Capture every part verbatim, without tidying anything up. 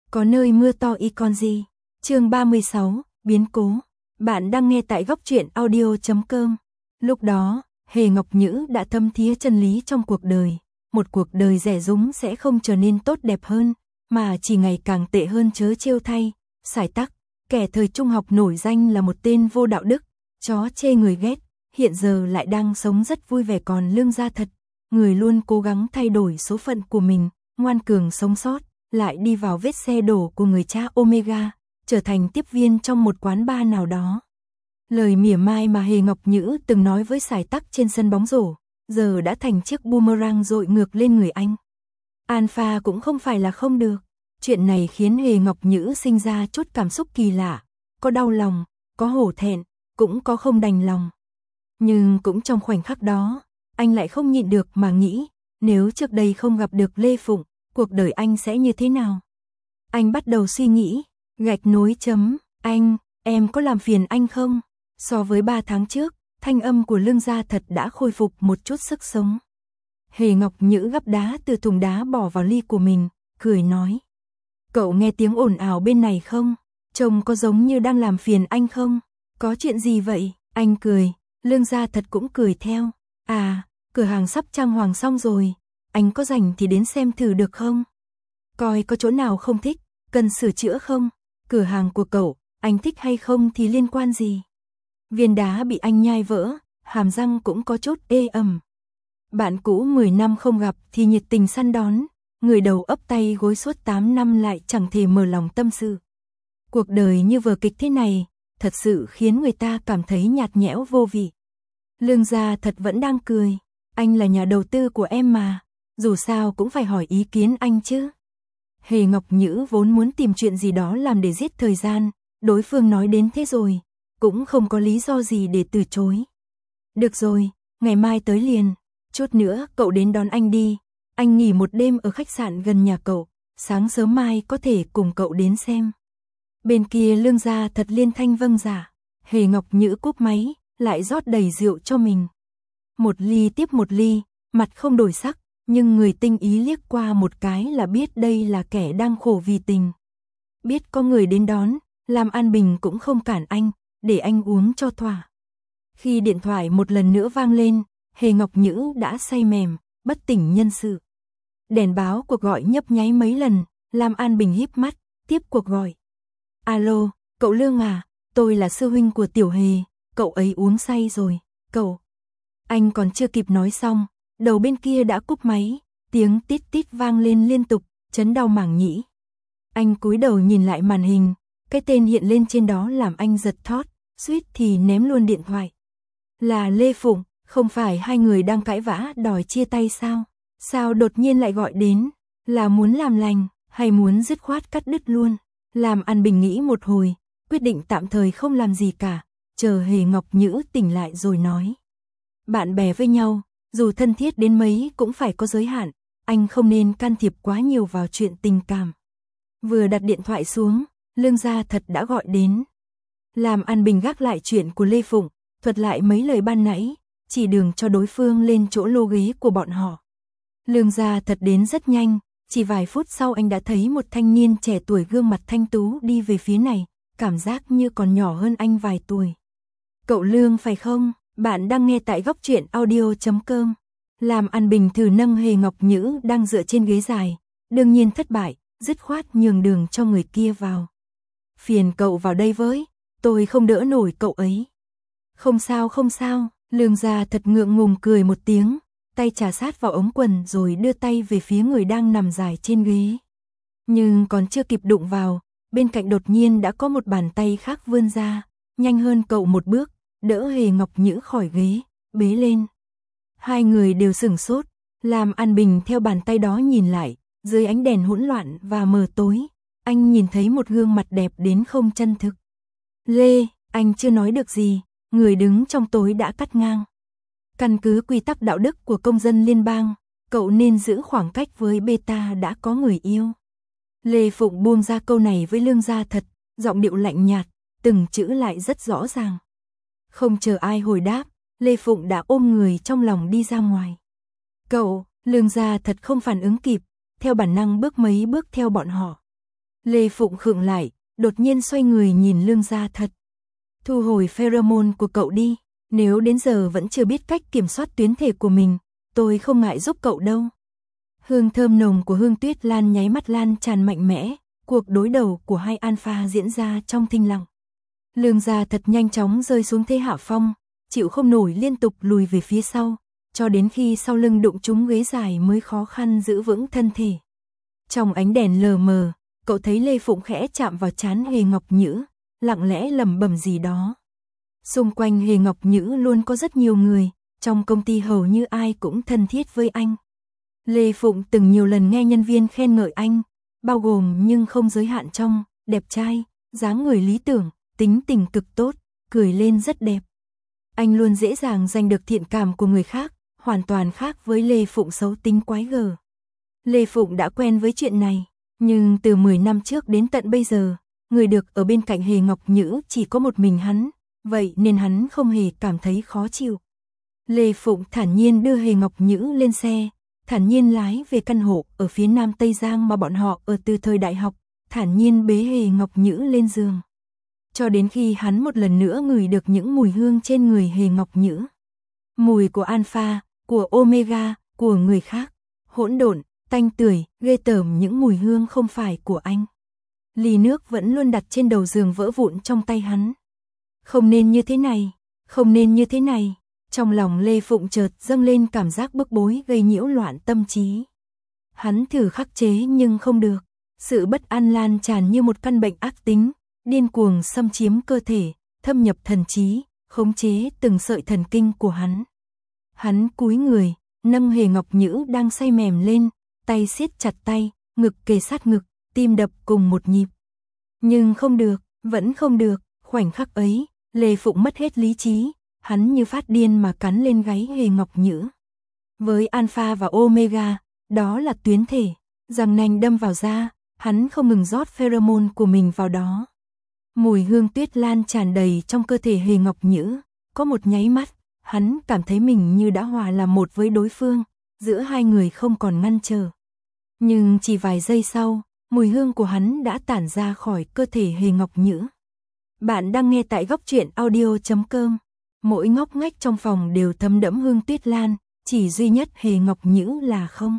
Có nơi mưa to y con gì. Chương ba mươi sáu, biến cố. Bạn đang nghe tại góc truyện audio chấm com. Lúc đó, Hề Ngọc Nhữ đã thâm thía chân lý trong cuộc đời. Một cuộc đời rẻ rúng sẽ không trở nên tốt đẹp hơn, mà chỉ ngày càng tệ hơn chớ trêu thay. Sải Tắc, kẻ thời trung học nổi danh là một tên vô đạo đức, chó chê người ghét, hiện giờ lại đang sống rất vui vẻ. Còn Lương Gia Thật, người luôn cố gắng thay đổi số phận của mình, ngoan cường sống sót, lại đi vào vết xe đổ của người cha Omega, trở thành tiếp viên trong một quán bar nào đó. Lời mỉa mai mà Hề Ngọc Nhữ từng nói với Sải Tắc trên sân bóng rổ, giờ đã thành chiếc boomerang dội ngược lên người anh. Alpha cũng không phải là không được. Chuyện này khiến Hề Ngọc Nhữ sinh ra chút cảm xúc kỳ lạ, có đau lòng, có hổ thẹn, cũng có không đành lòng. Nhưng cũng trong khoảnh khắc đó, anh lại không nhịn được mà nghĩ, nếu trước đây không gặp được Lê Phụng, cuộc đời anh sẽ như thế nào? Anh bắt đầu suy nghĩ, gạch nối chấm, anh, em có làm phiền anh không? So với ba tháng trước, thanh âm của Lương Gia Thật đã khôi phục một chút sức sống. Hề Ngọc Nhữ gắp đá từ thùng đá bỏ vào ly của mình, cười nói. Cậu nghe tiếng ồn ào bên này không? Trông có giống như đang làm phiền anh không? Có chuyện gì vậy? Anh cười, Lương Gia Thật cũng cười theo. À, cửa hàng sắp trang hoàng xong rồi, anh có rảnh thì đến xem thử được không? Coi có chỗ nào không thích, cần sửa chữa không? Cửa hàng của cậu, anh thích hay không thì liên quan gì? Viên đá bị anh nhai vỡ, hàm răng cũng có chút ê ẩm. Bạn cũ mười năm không gặp thì nhiệt tình săn đón, người đầu ấp tay gối suốt tám năm lại chẳng thể mở lòng tâm sự. Cuộc đời như vở kịch thế này, thật sự khiến người ta cảm thấy nhạt nhẽo vô vị. Lương Gia Thật vẫn đang cười, anh là nhà đầu tư của em mà, dù sao cũng phải hỏi ý kiến anh chứ. Hề Ngọc Nhữ vốn muốn tìm chuyện gì đó làm để giết thời gian, đối phương nói đến thế rồi, cũng không có lý do gì để từ chối. Được rồi, ngày mai tới liền, chút nữa cậu đến đón anh đi, anh nghỉ một đêm ở khách sạn gần nhà cậu, sáng sớm mai có thể cùng cậu đến xem. Bên kia Lương Gia Thật liên thanh vâng dạ, Hề Ngọc Nhữ cúp máy, lại rót đầy rượu cho mình. Một ly tiếp một ly, mặt không đổi sắc, nhưng người tinh ý liếc qua một cái là biết đây là kẻ đang khổ vì tình. Biết có người đến đón, Lam An Bình cũng không cản anh, để anh uống cho thỏa. Khi điện thoại một lần nữa vang lên, Hề Ngọc Nhữ đã say mềm, bất tỉnh nhân sự. Đèn báo cuộc gọi nhấp nháy mấy lần, Lam An Bình híp mắt, tiếp cuộc gọi. Alo, cậu Lương à, tôi là sư huynh của Tiểu Hề, cậu ấy uống say rồi, cậu. Anh còn chưa kịp nói xong, đầu bên kia đã cúp máy, tiếng tít tít vang lên liên tục, chấn đau màng nhĩ. Anh cúi đầu nhìn lại màn hình, cái tên hiện lên trên đó làm anh giật thót, suýt thì ném luôn điện thoại. Là Lê Phụng, không phải hai người đang cãi vã đòi chia tay sao? Sao đột nhiên lại gọi đến? Là muốn làm lành, hay muốn dứt khoát cắt đứt luôn? Lam An Bình nghĩ một hồi, quyết định tạm thời không làm gì cả, chờ Hề Ngọc Nhữ tỉnh lại rồi nói. Bạn bè với nhau, dù thân thiết đến mấy cũng phải có giới hạn, anh không nên can thiệp quá nhiều vào chuyện tình cảm. Vừa đặt điện thoại xuống, Lương Gia Thật đã gọi đến. Lam An Bình gác lại chuyện của Lê Phụng, thuật lại mấy lời ban nãy, chỉ đường cho đối phương lên chỗ lô ghế của bọn họ. Lương Gia Thật đến rất nhanh, chỉ vài phút sau anh đã thấy một thanh niên trẻ tuổi gương mặt thanh tú đi về phía này, cảm giác như còn nhỏ hơn anh vài tuổi. Cậu Lương phải không? Bạn đang nghe tại góc truyện audio chấm com. Lam An Bình thử nâng Hề Ngọc Nhữ đang dựa trên ghế dài, đương nhiên thất bại, dứt khoát nhường đường cho người kia vào. Phiền cậu vào đây với, tôi không đỡ nổi cậu ấy. Không sao không sao, Lương Gia Thật ngượng ngùng cười một tiếng, tay trà sát vào ống quần rồi đưa tay về phía người đang nằm dài trên ghế. Nhưng còn chưa kịp đụng vào, bên cạnh đột nhiên đã có một bàn tay khác vươn ra, nhanh hơn cậu một bước, đỡ Hề Ngọc Nhữ khỏi ghế, bế lên. Hai người đều sửng sốt, Lam An Bình theo bàn tay đó nhìn lại, dưới ánh đèn hỗn loạn và mờ tối, anh nhìn thấy một gương mặt đẹp đến không chân thực. Lê, anh chưa nói được gì, người đứng trong tối đã cắt ngang. Căn cứ quy tắc đạo đức của công dân liên bang, cậu nên giữ khoảng cách với beta đã có người yêu. Lê Phụng buông ra câu này với Lương Gia Thật, giọng điệu lạnh nhạt, từng chữ lại rất rõ ràng. Không chờ ai hồi đáp, Lê Phụng đã ôm người trong lòng đi ra ngoài. Cậu, Lương Gia Thật không phản ứng kịp, theo bản năng bước mấy bước theo bọn họ. Lê Phụng khựng lại, đột nhiên xoay người nhìn Lương Gia Thật. Thu hồi pheromone của cậu đi, nếu đến giờ vẫn chưa biết cách kiểm soát tuyến thể của mình, tôi không ngại giúp cậu đâu. Hương thơm nồng của Hương Tuyết Lan nháy mắt lan tràn mạnh mẽ, cuộc đối đầu của hai alpha diễn ra trong thinh lặng. Lương Gia Thật nhanh chóng rơi xuống thế hạ phong, chịu không nổi liên tục lùi về phía sau, cho đến khi sau lưng đụng trúng ghế dài mới khó khăn giữ vững thân thể. Trong ánh đèn lờ mờ, cậu thấy Lê Phụng khẽ chạm vào trán Hề Ngọc Nhữ, lặng lẽ lẩm bẩm gì đó. Xung quanh Hề Ngọc Nhữ luôn có rất nhiều người, trong công ty hầu như ai cũng thân thiết với anh. Lê Phụng từng nhiều lần nghe nhân viên khen ngợi anh, bao gồm nhưng không giới hạn trong, đẹp trai, dáng người lý tưởng, tính tình cực tốt, cười lên rất đẹp. Anh luôn dễ dàng giành được thiện cảm của người khác, hoàn toàn khác với Lê Phụng xấu tính quái gở. Lê Phụng đã quen với chuyện này, nhưng từ mười năm trước đến tận bây giờ, người được ở bên cạnh Hề Ngọc Nhữ chỉ có một mình hắn, vậy nên hắn không hề cảm thấy khó chịu. Lê Phụng thản nhiên đưa Hề Ngọc Nhữ lên xe, thản nhiên lái về căn hộ ở phía nam Tây Giang mà bọn họ ở từ thời đại học, thản nhiên bế Hề Ngọc Nhữ lên giường. Cho đến khi hắn một lần nữa ngửi được những mùi hương trên người Hề Ngọc Nhữ. Mùi của alpha, của omega, của người khác, hỗn độn, tanh tưởi, ghê tởm những mùi hương không phải của anh. Ly nước vẫn luôn đặt trên đầu giường vỡ vụn trong tay hắn. Không nên như thế này, không nên như thế này. Trong lòng Lê Phụng chợt dâng lên cảm giác bức bối gây nhiễu loạn tâm trí. Hắn thử khắc chế nhưng không được. Sự bất an lan tràn như một căn bệnh ác tính, điên cuồng xâm chiếm cơ thể, thâm nhập thần trí, khống chế từng sợi thần kinh của hắn. Hắn cúi người, nâng Hề Ngọc Nhữ đang say mềm lên, tay siết chặt tay, ngực kề sát ngực, tim đập cùng một nhịp. Nhưng không được, vẫn không được, khoảnh khắc ấy, Lê Phụng mất hết lý trí, hắn như phát điên mà cắn lên gáy Hề Ngọc Nhữ. Với alpha và omega, đó là tuyến thể, răng nanh đâm vào da, hắn không ngừng rót pheromone của mình vào đó. Mùi hương tuyết lan tràn đầy trong cơ thể Hề Ngọc Nhữ, có một nháy mắt, hắn cảm thấy mình như đã hòa làm một với đối phương, giữa hai người không còn ngăn trở. Nhưng chỉ vài giây sau, mùi hương của hắn đã tản ra khỏi cơ thể Hề Ngọc Nhữ. Bạn đang nghe tại góc truyện audio chấm com. Mỗi ngóc ngách trong phòng đều thấm đẫm hương tuyết lan, chỉ duy nhất Hề Ngọc Nhữ là không.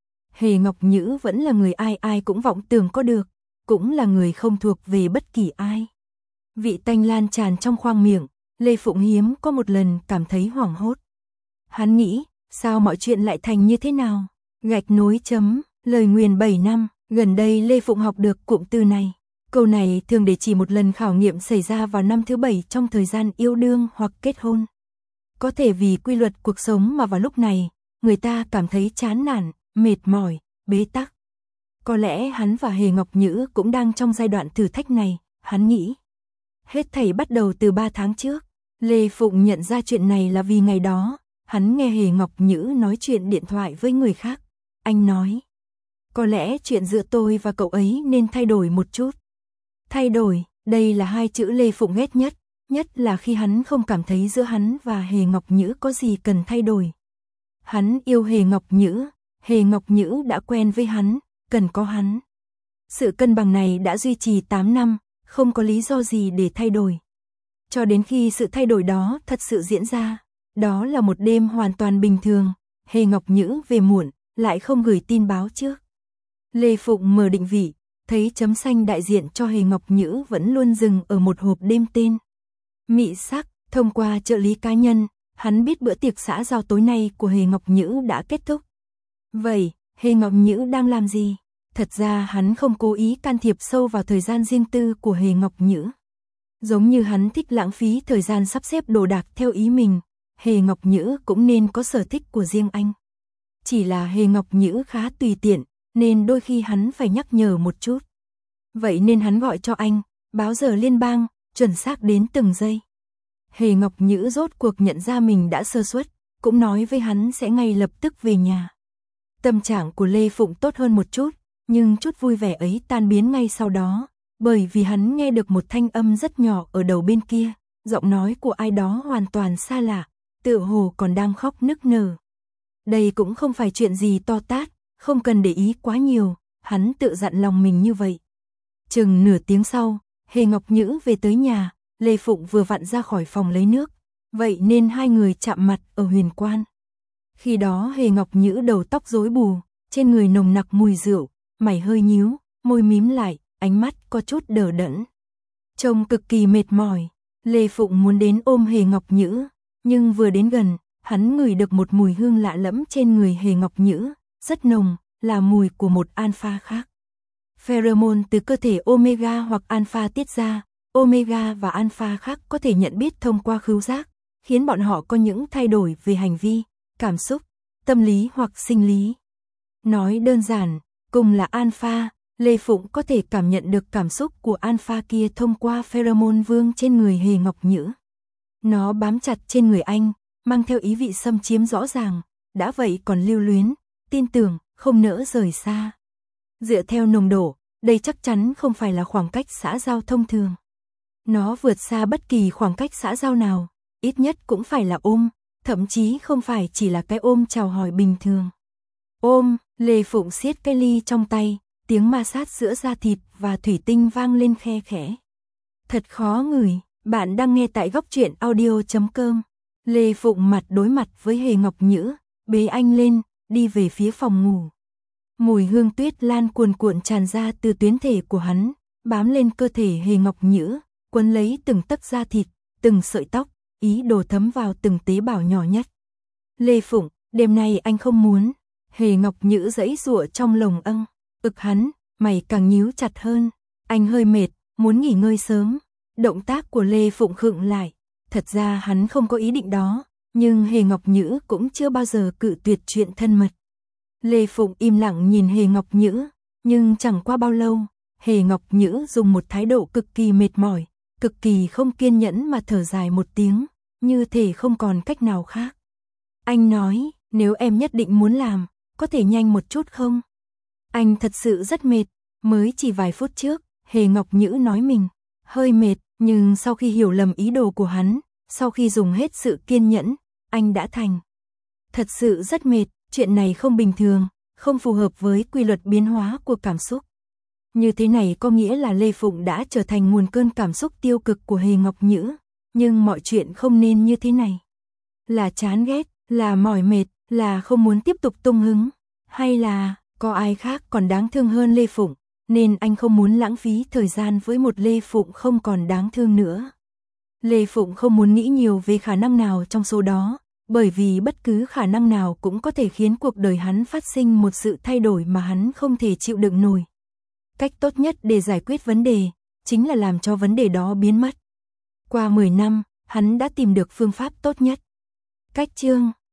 Hề Ngọc Nhữ vẫn là người ai ai cũng vọng tưởng có được, cũng là người không thuộc về bất kỳ ai. Vị tanh lan tràn trong khoang miệng, Lê Phụng hiếm có một lần cảm thấy hoảng hốt. Hắn nghĩ, sao mọi chuyện lại thành như thế nào? Gạch nối chấm, lời nguyền bảy năm, gần đây Lê Phụng học được cụm từ này. Câu này thường để chỉ một lần khảo nghiệm xảy ra vào năm thứ bảy trong thời gian yêu đương hoặc kết hôn. Có thể vì quy luật cuộc sống mà vào lúc này, người ta cảm thấy chán nản, mệt mỏi, bế tắc. Có lẽ hắn và Hề Ngọc Nhữ cũng đang trong giai đoạn thử thách này, hắn nghĩ. Hết thảy bắt đầu từ ba tháng trước, Lê Phụng nhận ra chuyện này là vì ngày đó, hắn nghe Hề Ngọc Nhữ nói chuyện điện thoại với người khác. Anh nói, có lẽ chuyện giữa tôi và cậu ấy nên thay đổi một chút. Thay đổi, đây là hai chữ Lê Phụng ghét nhất, nhất là khi hắn không cảm thấy giữa hắn và Hề Ngọc Nhữ có gì cần thay đổi. Hắn yêu Hề Ngọc Nhữ, Hề Ngọc Nhữ đã quen với hắn, cần có hắn. Sự cân bằng này đã duy trì tám năm, không có lý do gì để thay đổi. Cho đến khi sự thay đổi đó thật sự diễn ra, đó là một đêm hoàn toàn bình thường, Hề Ngọc Nhữ về muộn, lại không gửi tin báo trước. Lê Phụng mở định vị, thấy chấm xanh đại diện cho Hề Ngọc Nhữ vẫn luôn dừng ở một hộp đêm tên. Mị sắc, thông qua trợ lý cá nhân, hắn biết bữa tiệc xã giao tối nay của Hề Ngọc Nhữ đã kết thúc. Vậy, Hề Ngọc Nhữ đang làm gì? Thật ra hắn không cố ý can thiệp sâu vào thời gian riêng tư của Hề Ngọc Nhữ. Giống như hắn thích lãng phí thời gian sắp xếp đồ đạc theo ý mình, Hề Ngọc Nhữ cũng nên có sở thích của riêng anh. Chỉ là Hề Ngọc Nhữ khá tùy tiện, nên đôi khi hắn phải nhắc nhở một chút. Vậy nên hắn gọi cho anh, báo giờ liên bang, chuẩn xác đến từng giây. Hề Ngọc Nhữ rốt cuộc nhận ra mình đã sơ suất, cũng nói với hắn sẽ ngay lập tức về nhà. Tâm trạng của Lê Phụng tốt hơn một chút, nhưng chút vui vẻ ấy tan biến ngay sau đó, bởi vì hắn nghe được một thanh âm rất nhỏ ở đầu bên kia, giọng nói của ai đó hoàn toàn xa lạ, tựa hồ còn đang khóc nức nở. Đây cũng không phải chuyện gì to tát, không cần để ý quá nhiều, hắn tự dặn lòng mình như vậy. Chừng nửa tiếng sau, Hề Ngọc Nhữ về tới nhà, Lê Phụng vừa vặn ra khỏi phòng lấy nước, vậy nên hai người chạm mặt ở huyền quan. Khi đó Hề Ngọc Nhữ đầu tóc rối bù, trên người nồng nặc mùi rượu, mày hơi nhíu, môi mím lại, ánh mắt có chút đờ đẫn. Trông cực kỳ mệt mỏi, Lê Phụng muốn đến ôm Hề Ngọc Nhữ, nhưng vừa đến gần, hắn ngửi được một mùi hương lạ lẫm trên người Hề Ngọc Nhữ, rất nồng, là mùi của một alpha khác. Pheromone từ cơ thể omega hoặc alpha tiết ra, omega và alpha khác có thể nhận biết thông qua khứu giác, khiến bọn họ có những thay đổi về hành vi, cảm xúc, tâm lý hoặc sinh lý. Nói đơn giản, cùng là alpha, Lê Phụng có thể cảm nhận được cảm xúc của alpha kia thông qua pheromone vương trên người Hề Ngọc Nhữ. Nó bám chặt trên người anh, mang theo ý vị xâm chiếm rõ ràng, đã vậy còn lưu luyến, tin tưởng, không nỡ rời xa. Dựa theo nồng độ, đây chắc chắn không phải là khoảng cách xã giao thông thường. Nó vượt xa bất kỳ khoảng cách xã giao nào, ít nhất cũng phải là ôm, thậm chí không phải chỉ là cái ôm chào hỏi bình thường. Ôm, Lê Phụng siết cái ly trong tay, tiếng ma sát giữa da thịt và thủy tinh vang lên khe khẽ. Thật khó ngửi, bạn đang nghe tại góc truyện audio chấm com. Lê Phụng mặt đối mặt với Hề Ngọc Nhữ, bế anh lên, đi về phía phòng ngủ. Mùi hương tuyết lan cuồn cuộn tràn ra từ tuyến thể của hắn, bám lên cơ thể Hề Ngọc Nhữ, quấn lấy từng tấc da thịt, từng sợi tóc, ý đồ thấm vào từng tế bào nhỏ nhất. Lê Phụng, đêm nay anh không muốn. Hề Ngọc Nhữ giãy giụa trong lồng âng, ực hắn, mày càng nhíu chặt hơn. Anh hơi mệt, muốn nghỉ ngơi sớm. Động tác của Lê Phụng khựng lại. Thật ra hắn không có ý định đó, nhưng Hề Ngọc Nhữ cũng chưa bao giờ cự tuyệt chuyện thân mật. Lê Phụng im lặng nhìn Hề Ngọc Nhữ, nhưng chẳng qua bao lâu, Hề Ngọc Nhữ dùng một thái độ cực kỳ mệt mỏi, cực kỳ không kiên nhẫn mà thở dài một tiếng, như thể không còn cách nào khác. Anh nói, nếu em nhất định muốn làm, có thể nhanh một chút không? Anh thật sự rất mệt, mới chỉ vài phút trước, Hề Ngọc Nhữ nói mình hơi mệt, nhưng sau khi hiểu lầm ý đồ của hắn, sau khi dùng hết sự kiên nhẫn, anh đã thành. Thật sự rất mệt, chuyện này không bình thường, không phù hợp với quy luật biến hóa của cảm xúc. Như thế này có nghĩa là Lê Phụng đã trở thành nguồn cơn cảm xúc tiêu cực của Hề Ngọc Nhữ, nhưng mọi chuyện không nên như thế này. Là chán ghét, là mỏi mệt, là không muốn tiếp tục tung hứng, hay là có ai khác còn đáng thương hơn Lê Phụng, nên anh không muốn lãng phí thời gian với một Lê Phụng không còn đáng thương nữa. Lê Phụng không muốn nghĩ nhiều về khả năng nào trong số đó, bởi vì bất cứ khả năng nào cũng có thể khiến cuộc đời hắn phát sinh một sự thay đổi mà hắn không thể chịu đựng nổi. Cách tốt nhất để giải quyết vấn đề, chính là làm cho vấn đề đó biến mất. Qua mười năm, hắn đã tìm được phương pháp tốt nhất. Cách chương